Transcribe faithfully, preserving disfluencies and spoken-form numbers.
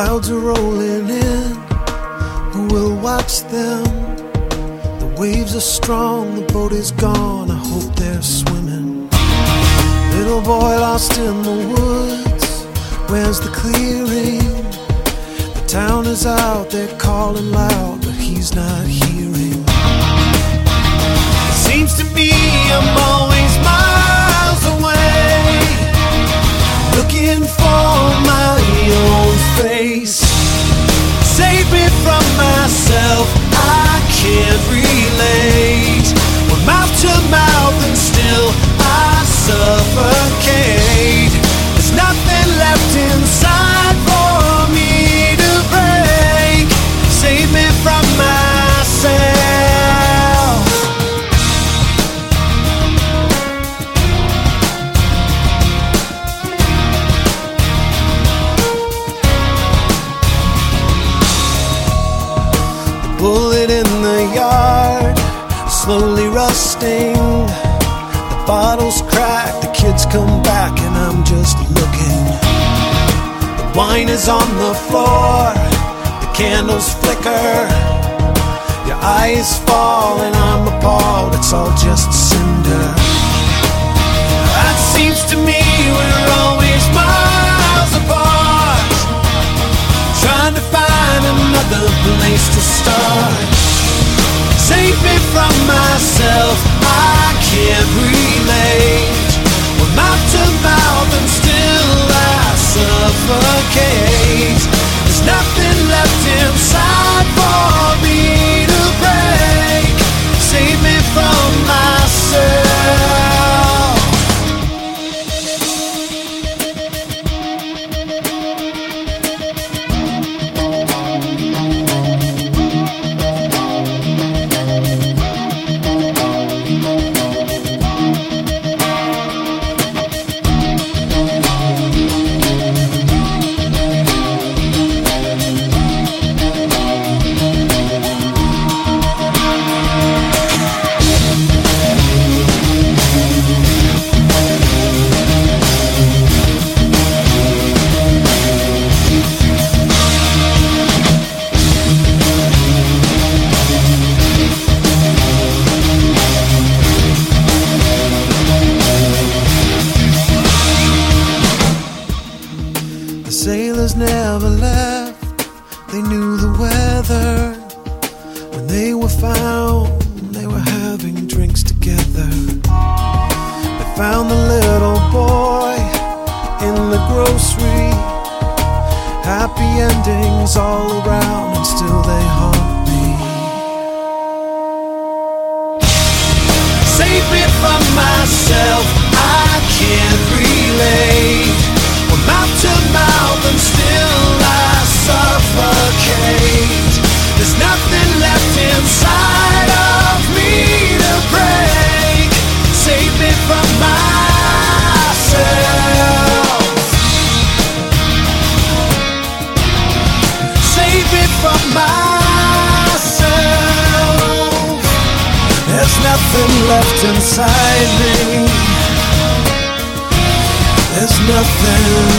Crowds are rolling in, who will watch them? The waves are strong, the boat is gone, I hope they're swimming. Little boy lost in the woods, where's the clearing? The town is out, they're calling loud, but he's not hearing. It seems to me I'm always miles away, looking for my own face. Save me from myself, I can't relate. We're mouth to mouth and still I suffocate. There's nothing left inside for me to break. Save me from myself. Bullet in the yard, slowly rusting. The bottles crack, the kids come back, and I'm just looking. The wine is on the floor, the candles flicker. Your eyes fall and I'm appalled, it's all just cinder. It seems to me we're always miles apart, trying to find another place to start. Save me from myself, I can't relate. We're mouth to mouth and still I suffocate. There's nothing left inside for me to break. Save me from myself. Sailors never left, they knew the weather. When they were found, they were having drinks together. They found the little boy in the grocery. Happy endings all around, and still they haunt me. Save me from myself, I can't relate. We're mouth to mouth and still I suffocate. There's nothing left inside of me to break. Save me from myself. Save me from myself. There's nothing left inside me. There's nothing